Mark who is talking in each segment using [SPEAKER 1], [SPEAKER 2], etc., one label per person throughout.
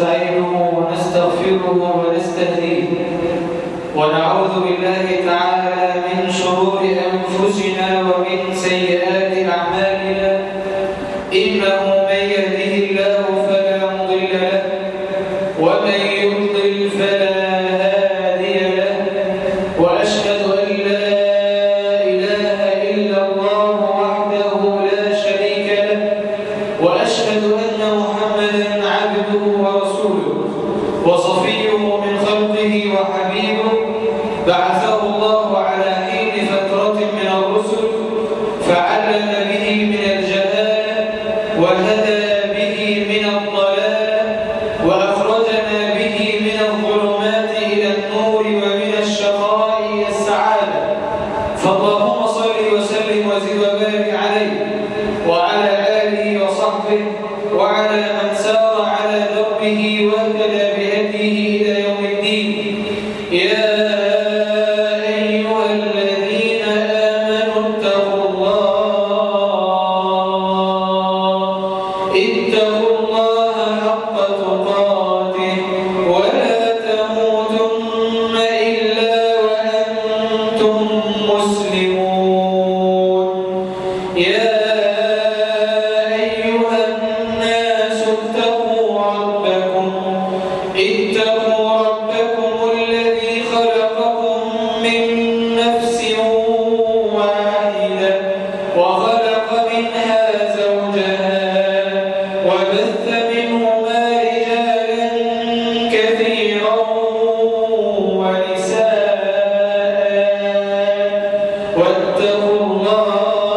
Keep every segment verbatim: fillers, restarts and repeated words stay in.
[SPEAKER 1] ونستعينه ونستغفره ونستهديه ونعوذ بالله تعالى من شرور أنفسنا ومن سيئات أعمالنا إنه من يهده الله فلا مضل له ومن يضلل فلا هادي له وأشهد أن لا إله إلا الله وحده لا شريك له وأشهد أن محمدا عبده ورسوله وصفيه من خلقه وحبيبه بعثه الله على حين فترة من الرسل فعلم به من الجهالة وهدى به من الضلال وأخرجنا به من الظلمات إلى النور ومن الشقاء إلى السعادة فاللهم صل وسلم وزد وبارك عليه وعلى آله وصحبه وعلى من سار على دربه واهتدى بهديه إلى يوم الدين. يا أيها الذين آمنوا اتقوا الله اتقوا الله حق تقاته ولا تموتن إلا وأنتم مسلمون. يا أيها الناس اتقوا ربكم اتقوا ربكم الذي خلقكم من نفس واحدة وخلق منها زوجها وبث منهما رجالا كثيرا ونساء واتقوا الله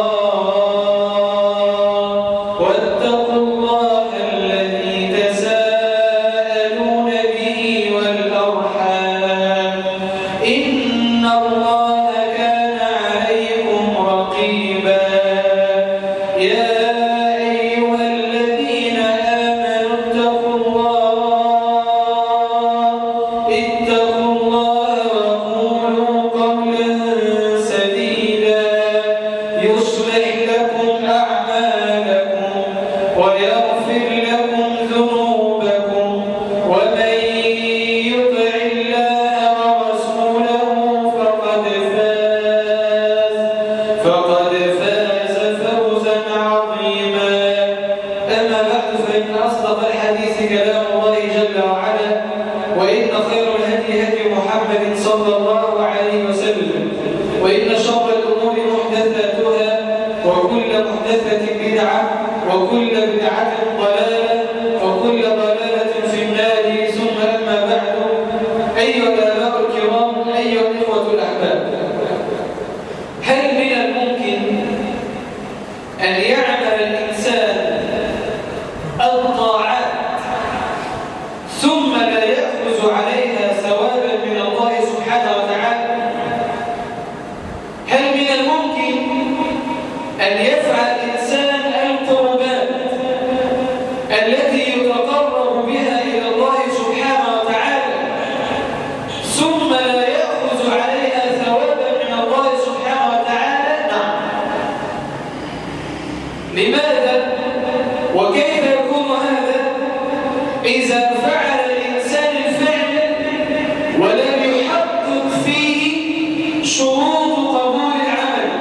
[SPEAKER 1] واتقوا الله الذي تساءلون به والأرحام إن الله كان عليكم رقيبا. يا أيها الذين آمنوا اتقوا الله اتقوا الله وقولوا قولا سديدا يصلح لكم أعمالكم ويغفر لكم ذنوبكم ومن يطع الله ورسوله فقد فاز فقد فاز فوزا عظيما. أما بعد فإن أصدق الحديث كلام الله جل وعلا وإن خير الهدي هدي محمد صلى الله عليه وسلم وإن شر الأمور محدثاتها وكل محدثة بدعة وكل بدعة ضلالة وكل ضلالة في النار ثم أما بعد. أيها الآباء الكرام أيها الإخوة الأحباب، هل من الممكن أن يعمل الإنسان الطاعات ثم لا يأخذ عليها ثوابا من الله سبحانه وتعالى؟ هل من الممكن أن يفعل الإنسان القربات التي يتقرب بها إلى الله سبحانه وتعالى ثم لا يأخذ عليها ثوابا من الله سبحانه وتعالى؟ نعم. لماذا وكيف يكون هذا إذا فعل الإنسان الفعل ولم يحقق فيه شروط قبول العمل؟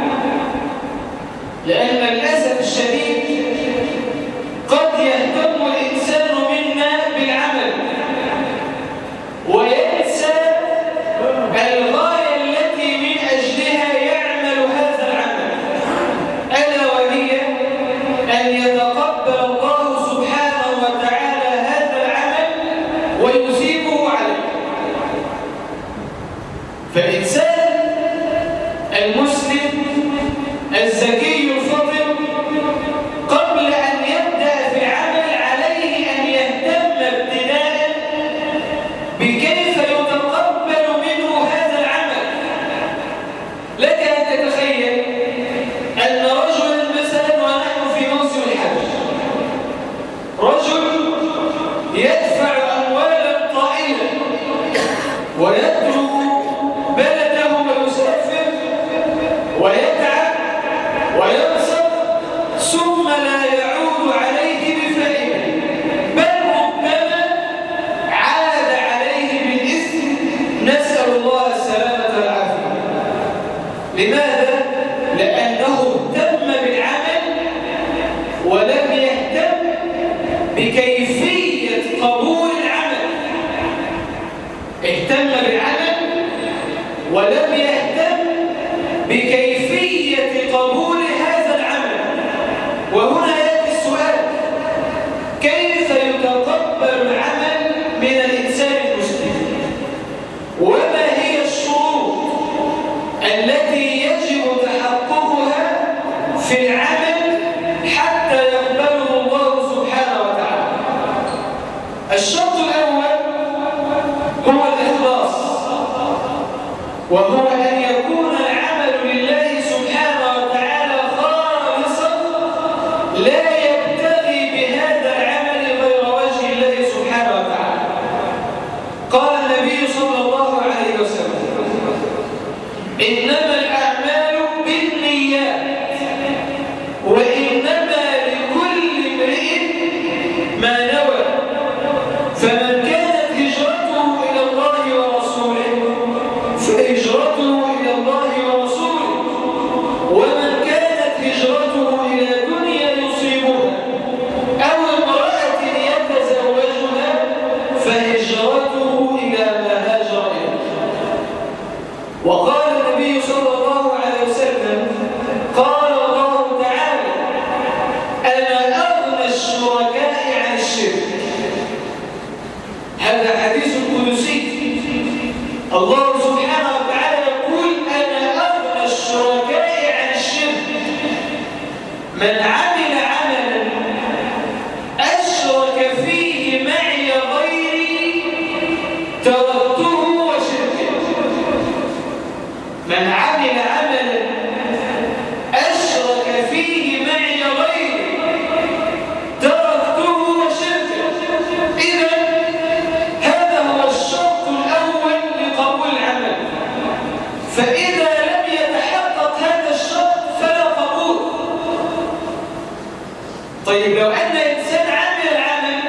[SPEAKER 1] لأن للأسف الشديد قد يهتم الإنسان منا بالعمل وينسى الغاية التي من أجلها يعمل هذا العمل، ألا وهي أن يتقبل الله سبحانه وتعالى هذا العمل ويثيبه عليه. فالإنسان المسلم الزكي الفطن قبل أن يبدأ في العمل عليه أن يهتم ابتداء بكيف يتقبل منه هذا العمل. لك أن تتخيل أن رجلا مثلا ونحن في موسم الحج، رجل يدفع أموالا طائلة ويترك بلده ويسافر ويتعب وينصب ثم لا يعود عليه بفائدة، بل ربما الشرط الأول هو الإخلاص، وهو أن يكون العمل لله سبحانه وتعالى خالصا، لا يبتغي بهذا العمل غير وجه الله سبحانه وتعالى. قال النبي صلى الله عليه وسلم: إنما الأعمال بالنيات وإنما لكل امرئ ما نوى، فمن كانت هجرته إلى الله ورسوله فهجرته إلى الله ورسوله، ومن كانت هجرته إلى دنيا يصيبها أو امرأة يتزوجها فهجرته إلى ما هاجر إليه. وقال النبي صلى الله عليه وسلم: قال الله تعالى: أنا أغنى الشركاء عن الشرك. هذا حديث قدسي. الله سبحانه وتعالى يقول: أنا أغنى الشركاء عن الشرك. من عمل عملا أشرك فيه معي غيري تركته وشركه. من عمل عملا أشرك فيه معي غيري تركته وشركه. إذا هذا هو الشرط الأول لقبول العمل، فإذا لم يتحقق هذا الشرط فلا قبول. طيب لو أن إنسان عمل العمل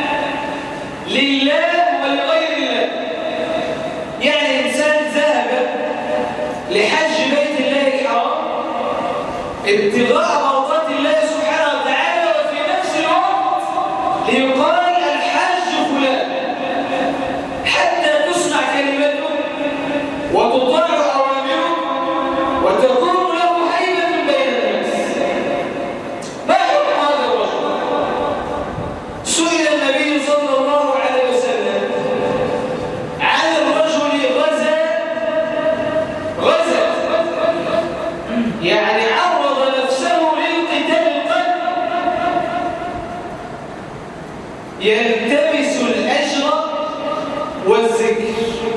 [SPEAKER 1] لله ولغير الله، يعني إنسان ذهب لحج بيت الله الحرام ابتغاء مرضات الله سبحانه وتعالى، وفي نفس الوقت ليقال الحج فلان، حتى تسمع كلمته وتطاع أوامره وتكون له هيبة بين الناس. ما حكم هذا الرجل؟ سئل النبي صلى الله عليه وسلم عن الرجل غزا غزا يعني عرض نفسه للقتال القتل، يلتمس الأجر والذكر،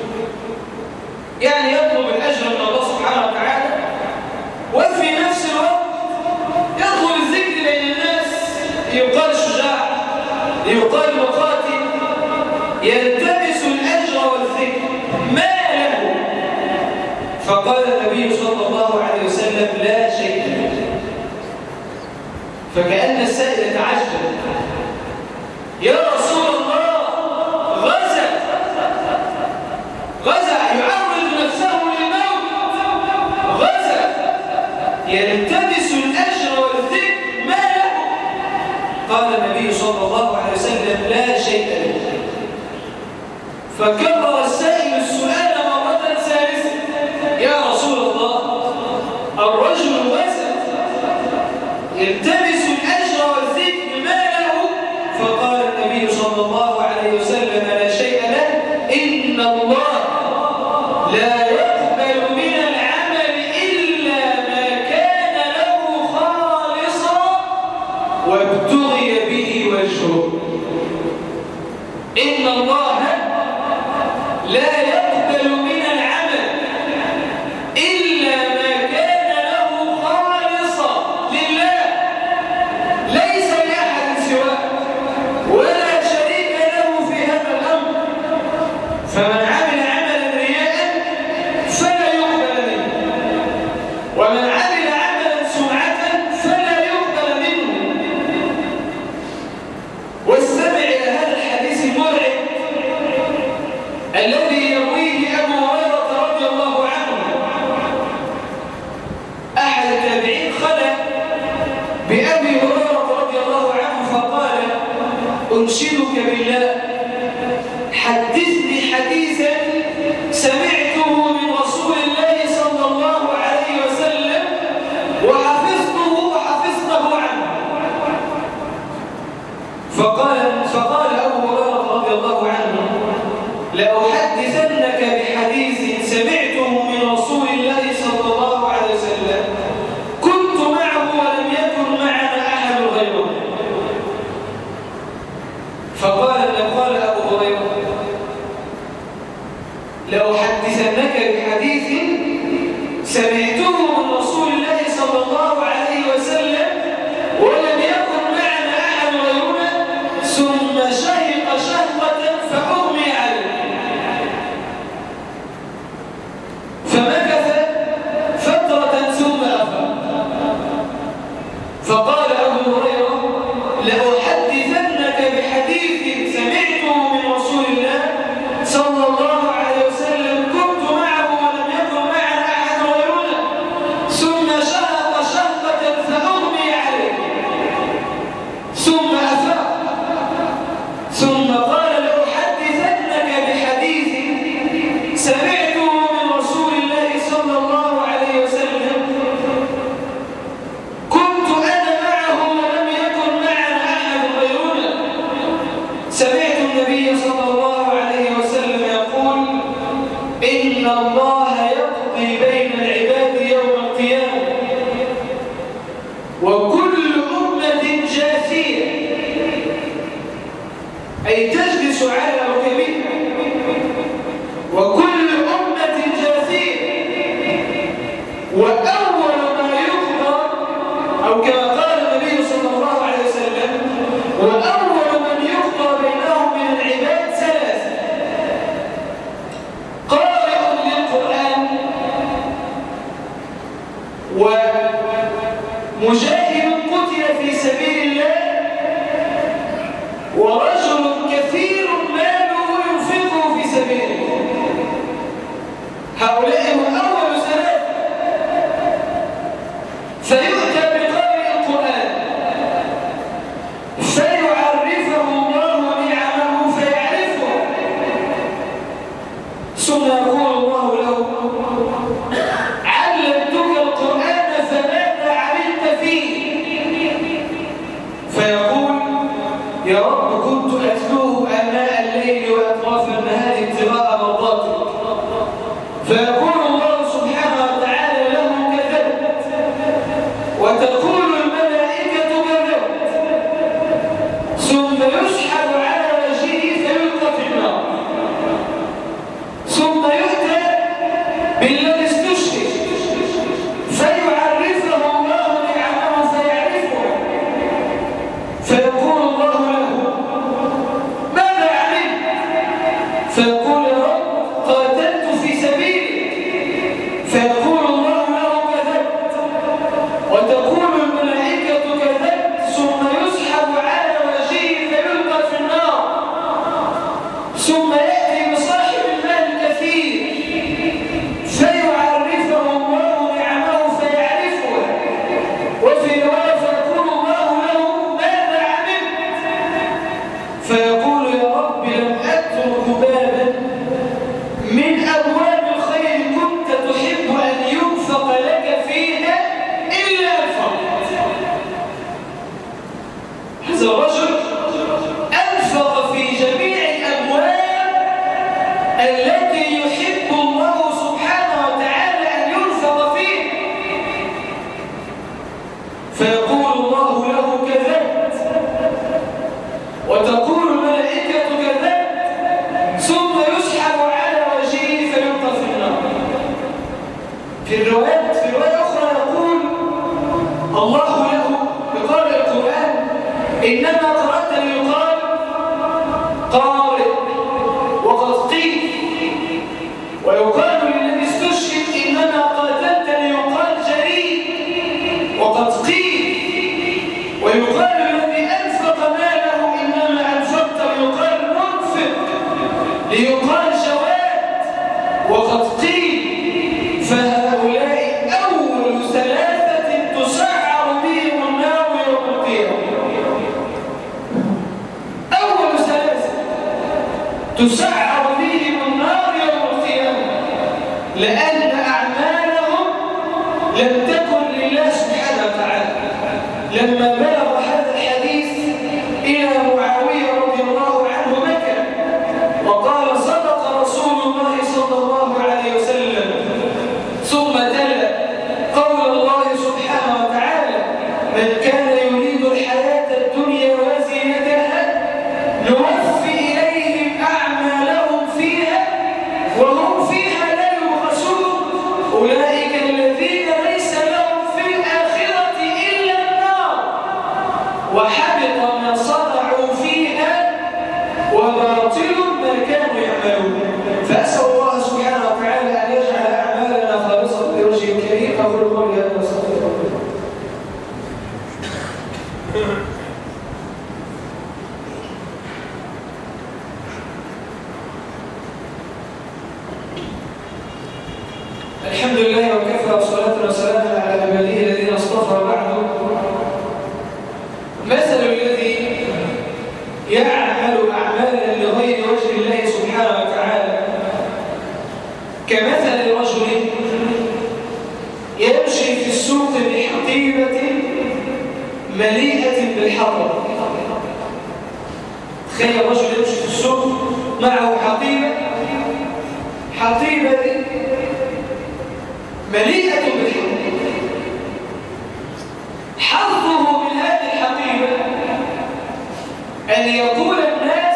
[SPEAKER 1] يعني يطلب الأجر من الله سبحانه وتعالى، وفي نفس الوقت يطلب الذكر بين الناس، ليقال شجاع، ليقال مقاتل، يلتمس الأجر والذكر. ما له؟ فقال النبي صلى الله عليه وسلم: لا شيء له. فكأن السائل تعجب: يا رسول الله، غزا غزا يعرض نفسه للموت، غزا يلتمس الأجر والذكر، ما له؟ قال النبي صلى الله عليه وسلم: لا شيء له. فكرر السائل السؤال مرة ثالثة: يا رسول الله، الرجل غزا يلتمس الأجر والذكر، ما له؟ فقال النبي صلى الله عليه وسلم: لا شيء له، إن الله لا يقبل من العمل إلا ما كان له خالصا وابتغي به وجهه. إن الله لا يقبل من العمل إلا ما كان له خالصا لله، ليس لأحد سواه ولا شريك له في هذا الأمر. فمن عمل عملا رياء فلا يقبل منه، ومن عمل عملا سمعة فلا يقبل منه. واستمع إلى هذا الحديث المرعب الذي يرويه أبو هريرة رضي الله عنه. أحد التابعين خلى بأبي هريرة رضي الله عنه فقال: أنشدك بالله، حدثني حديثا سمعته من رسول الله صلى الله عليه وسلم وحفظته وحفظته عنه. فقال فقال أبو هريرة رضي الله عنه: لأحدثنك بحديث سمعته من رسول الله صلى الله عليه وسلم كنت معه ولم يكن معنا أحد غيره. فقال قال بحديث سمعته من رسول الله صلى الله عليه وسلم ولم يكن معنا أحد غيرنا ثم شهق شهقة فأغمي عليه فمكث فترة ثم أفاق فقال أبو هريرة لأحدثنك بحديث سمعته من رسول الله صلى الله عليه وسلم كنت معه ولم يكن معنا أحد غيرنا ثم شهق شهقة فأغمي عليه ثم أفاق ثم قال لأحدثنك بحديث سمعته من رسول الله صلى الله عليه وسلم كنت أنا معه ولم يكن معنا أحد غيرنا سمعت النبي صلى الله عليه وسلم يقول إن الله يقضي بين العباد يوم القيامة وكل أمة جاثية أي تجلس على ركبها وكل أمة جاثية وأول ما يقضى أو كما قال النبي صلى الله عليه وسلم وأول من يقضى بينهم من العباد ثلاثة قارئ للقرآن ومجاهد قتل في سبيل الله ورجل كثير ماله ينفقه في سبيله هؤلاء هم أول ثلاثة فيؤتى بقارئ القرآن فيعرفه الله نعمه فيعرفه ثم يقول الله له علمتك القرآن فماذا عملت فيه فيقول يا رب كنت أتلوه آناء الليل وأطراف النهار ابتغاء مرضاتك فيقول الله سبحانه وتعالى له كذبت وتقول الملائكة كذبت ثم يسحب على وجهه فيلقى في النار ثم يؤتى بالذي استشهد فيعرفه الله نعمه فيعرفه فيقول الله له ماذا عملت فيقول يا رب قاتلت في سبيلك فيقول الله له كذبت وتقول الملائكة كذبت ثم يسحب على وجهه فيلقى في النار ثم يأتي بصاحب المال الكثير فيعرفه الله نعمه فيعرفه وفي رواية فيقول الله له ماذا عملت فيقول يا رب لم أترك بابا من أبواب الخير كنت تحب أن ينفق لك فيها إلا أنفقت هذا الرجل أنفق في جميع الأبواب التي يحب الله سبحانه وتعالى أن ينفق فيها فيقول الله له كذبت وتقول الملائكة كذبت ثم يسحب على وجهه فيلقى في النار في الروايات في رواية أخرى يقول الله له بقارئ القرآن إنما قرأت ليقال قارئ وقد قيل ويقال للذي استشهد إنما قاتلت ليقال جريء وقد قيل ويقال للذي أنفق ماله إنما أنفقت ليقال منفق ليقال جواد وقد قيل فهؤلاء أول ثلاثة تسعر بهم النار يوم القيامة أول ثلاثة تسعر بهم النار يوم القيامة لأن أعمالهم لم تكن لله سبحانه وتعالى لما بلغ هذا الحديث إلى معاوية رضي الله عنه بكى وقال صدق رسول الله صلى الله عليه وسلم ثم تلا قول الله سبحانه وتعالى من كان يريد الحياة الدنيا وزينتها نوفي إليهم أعمالهم فيها وهم فيها لا يبخسون وكفى صلاة وسلام على عباده الذين اصطفى بعده. مثل الذي يعمل أعمالا لغير وجه الله سبحانه وتعالى كمثل رجل يمشي في السوق بحقيبة مليئة بالحطب. تخيل رجل يمشي في السوق معه حقيبة حقيبة مليئة بالحطب. حظه من هذه الحقيبة أن يقول الناس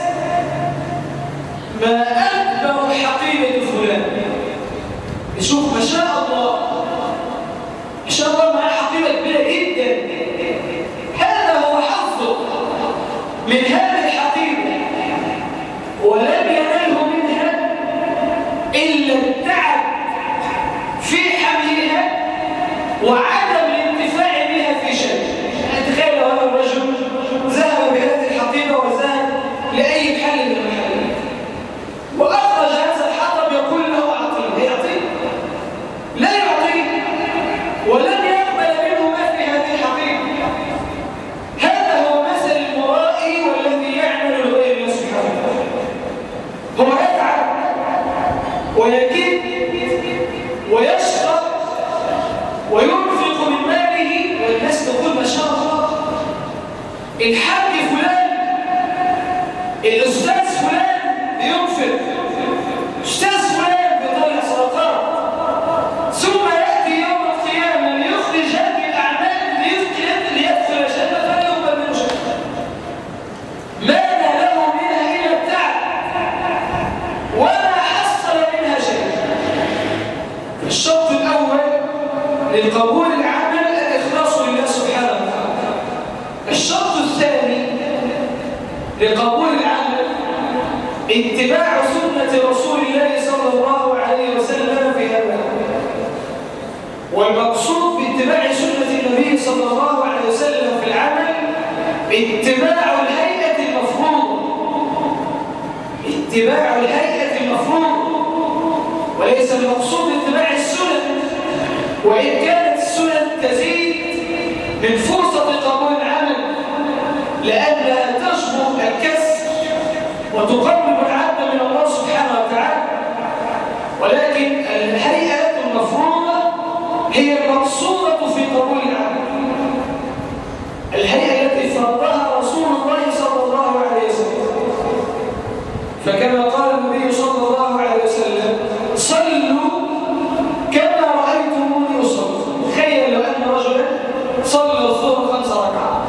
[SPEAKER 1] ما أكبر حقيبة فلان. يشوف ما شاء الله ما شاء الله معه حقيبة كبيرة جدا. هذا هو حظه من هذه الحقيبة، ولم ينله منها إلا التعب في حملها وعدم الانتفاع بها في شيء. تخيل لو هذا الرجل ذهب بهذه الحقيبة وذهب لأي محل من المحلات وأخرج هذا الحطب يقول له أعطيه، يعطيه؟ لا يعطيه، ولن يقبل منه ما في هذه الحقيبة. هذا هو مثل المرائي والذي يعمل لغير الله سبحانه وتعالى. هو يتعب ويكد ويشقى وينفق من ماله والناس تقول ما شاء الله الحاج فلان الأستاذ فلان بينفق، أستاذ فلان بيطلع صدقات، ثم يأتي يوم القيامة ليخرج هذه الأعمال ليدخل الجنة فلا يقبل منه شيء. ماذا له منها إلا التعب وما حصل منها شيء. الشرط الأول للقبول العمل الإخلاص لله سبحانه وتعالى. الشرط الثاني لقبول العمل اتباع سنة رسول الله صلى الله عليه وسلم في هذا العمل. والمقصود باتباع سنة النبي صلى الله عليه وسلم في العمل اتباع الهيئة المفروضة، اتباع الهيئة المفروضة، وليس المقصود اتباع السنن، وإن كانت السنن تزيد من فرصة قبول العمل لأنها تجبر الكسر وتقرب العبد من الله سبحانه وتعالى، ولكن الهيئة المفروضة هي المقصودة في قبول العمل. الهيئة التي فرضها رسول الله صلى الله عليه وسلم، فكما قال النبي صلى الله عليه وسلم صلوا كما رأيتموني أصلي. تخيل لو أن رجلا صلى الظهر خمس ركعات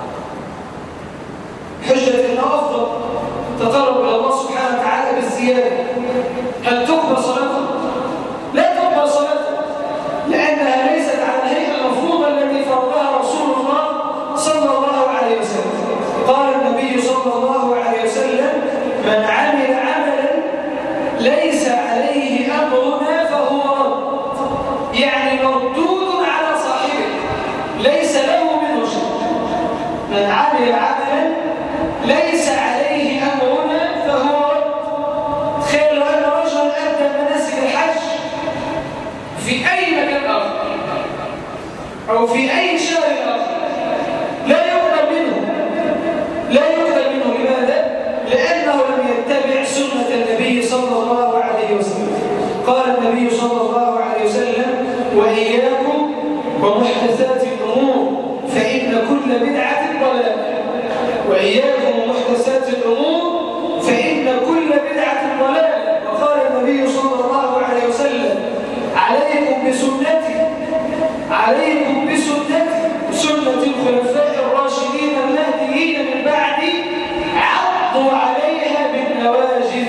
[SPEAKER 1] حجة أنه أفضل تقرب إلى الله سبحانه وتعالى بالزيادة، هل تقبل صلاته؟ لا تقبل صلاته، لأنها ليست على الهيئة المفروضة التي فرضها رسول الله صلى الله عليه وسلم. قال النبي صلى الله عليه وسلم من عمل عملا ليس عليه أمرنا فهو رد، يعني مردود على صاحبه ليس له منه شيء. من عمل عملا ليس عليه أمرنا فهو رد. تخيلوا أن رجلا أدى مناسك الحج في أي مكان آخر أو في أي شهر آخر لا يقبل منه، لا يقبل منه. لماذا؟ لأنه لم يتبع سنة النبي صلى الله عليه وسلم. قال النبي صلى الله عليه وسلم وإياكم ومحدثات الأمور فإن كل بدعة ضلالة. وإياكم ومحدثات الأمور فإن كل بدعة ضلالة. وقال النبي صلى الله عليه وسلم عليكم بسنتي عليكم بسنتي سنة الخلفاء الراشدين المهديين من بعدي عضوا عليها بالنواجذ.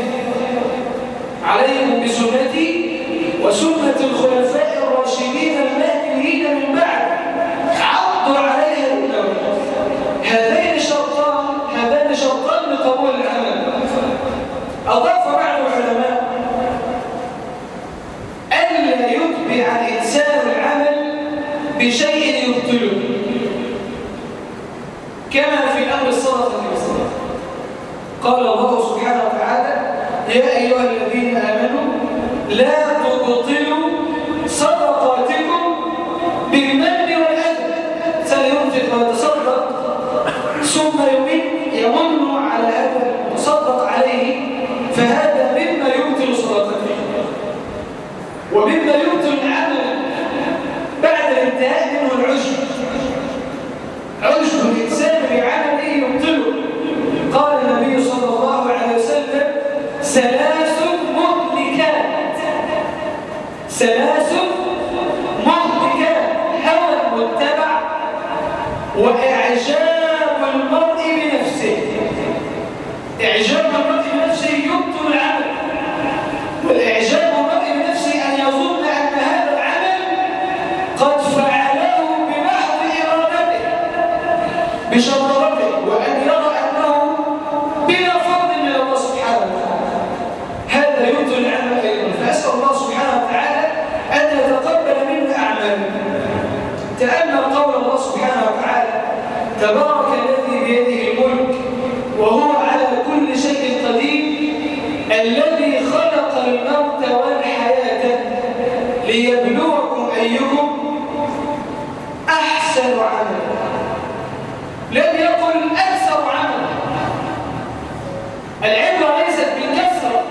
[SPEAKER 1] عليكم بسنتي وسنة الخلفاء الراشدين المهديين من بعد عضوا عليها بالنواجذ. هذين شرطان هذان شرطان لقبول العمل. أضاف بعض العلماء ألا يتبع الإنسان العمل بشيء يبطله، كما في أمر الصدقة والصدقة. قال الله سبحانه وتعالى يا أيها الذين آمنوا لا تبطلوا صدقاتكم فهذا مما يبطل صدقته ومما يبطل العمل بعد الانتهاء منه العجب. عجب الإنسان بعمله يبطله. قال النبي صلى الله عليه وسلم ثلاث مهلكات ثلاث مهلكات هوى المتبع وإعجاب المرء بنفسه. إعجاب المرء بنفسه يبطل العمل، والإعجاب المرء بنفسه أن يظن أن هذا العمل قد فعله بمحض إرادته بشطارته، وأن يرى أنه بلا فضل من الله سبحانه وتعالى. هذا يبطل العمل أيضا. فأسأل الله سبحانه وتعالى أن يتقبل منا أعمالنا. تأمل قول الله سبحانه وتعالى تبارك الذي بيده الملك وهو على كل شيء قدير الذي خلق الموت والحياة ليبلوكم أيكم أحسن عملا. لم يقل أكثر عملا. العبرة ليست بالكثرة،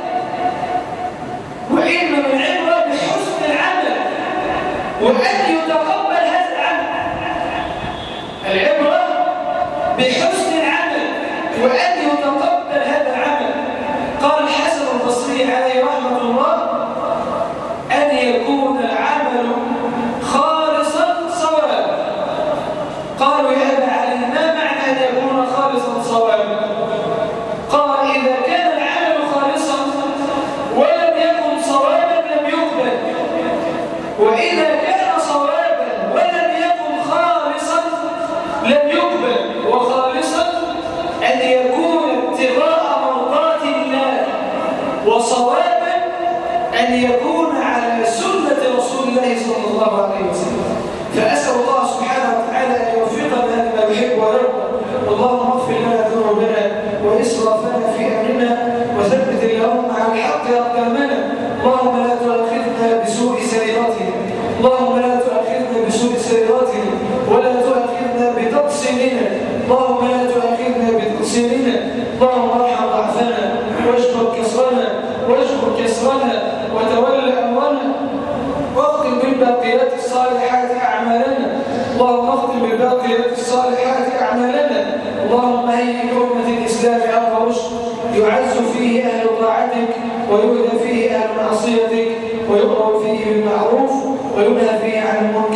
[SPEAKER 1] وإنما العبرة بحسن العمل وأن يتقبل هذا العمل. العبرة بحسن العمل وأن يتقبل هذا العمل. قال الحسن البصري عليه رحمة الله أن يكون العمل خالصا صوابا. قالوا يا أبا علي ما معنى أن يكون خالصا صوابا؟ قال إذا كان العمل خالصا ولم يكن صوابا لم يقبل، وإذا كان صوابا ولم يكن خالصا لم يقبل. وخالصا أن يكون ابتغاء مرضات الله، وصوابا أن يكون على سنة رسول الله صلى الله عليه وسلم. فأسأل الله سبحانه وتعالى أن يوفقنا لما يحب ويرضى. اللهم اغفر لنا ذنوبنا وإسرافنا في أمرنا وثبت اللهم على الحق أقدامنا. اللهم لا تؤاخذنا بسوء سيراتنا اللهم لا تؤاخذنا بسوء سيراتنا ولا تؤاخذنا بتقصيرنا. اللهم لا تؤاخذنا بتقصيرنا. اللهم ارحم ضعفنا واجبر كسرنا واجبر كسرنا وتول أمرنا واختم بالباقيات الصالحات أعمالنا. اللهم اختم بالباقيات الصالحات أعمالنا. اللهم هيئ أمة الإسلام أمر رشد يعز فيه أهل طاعتك ويؤذى فيه أهل معصيتك ويؤمر فيه بالمعروف وينهى فيه عن المنكر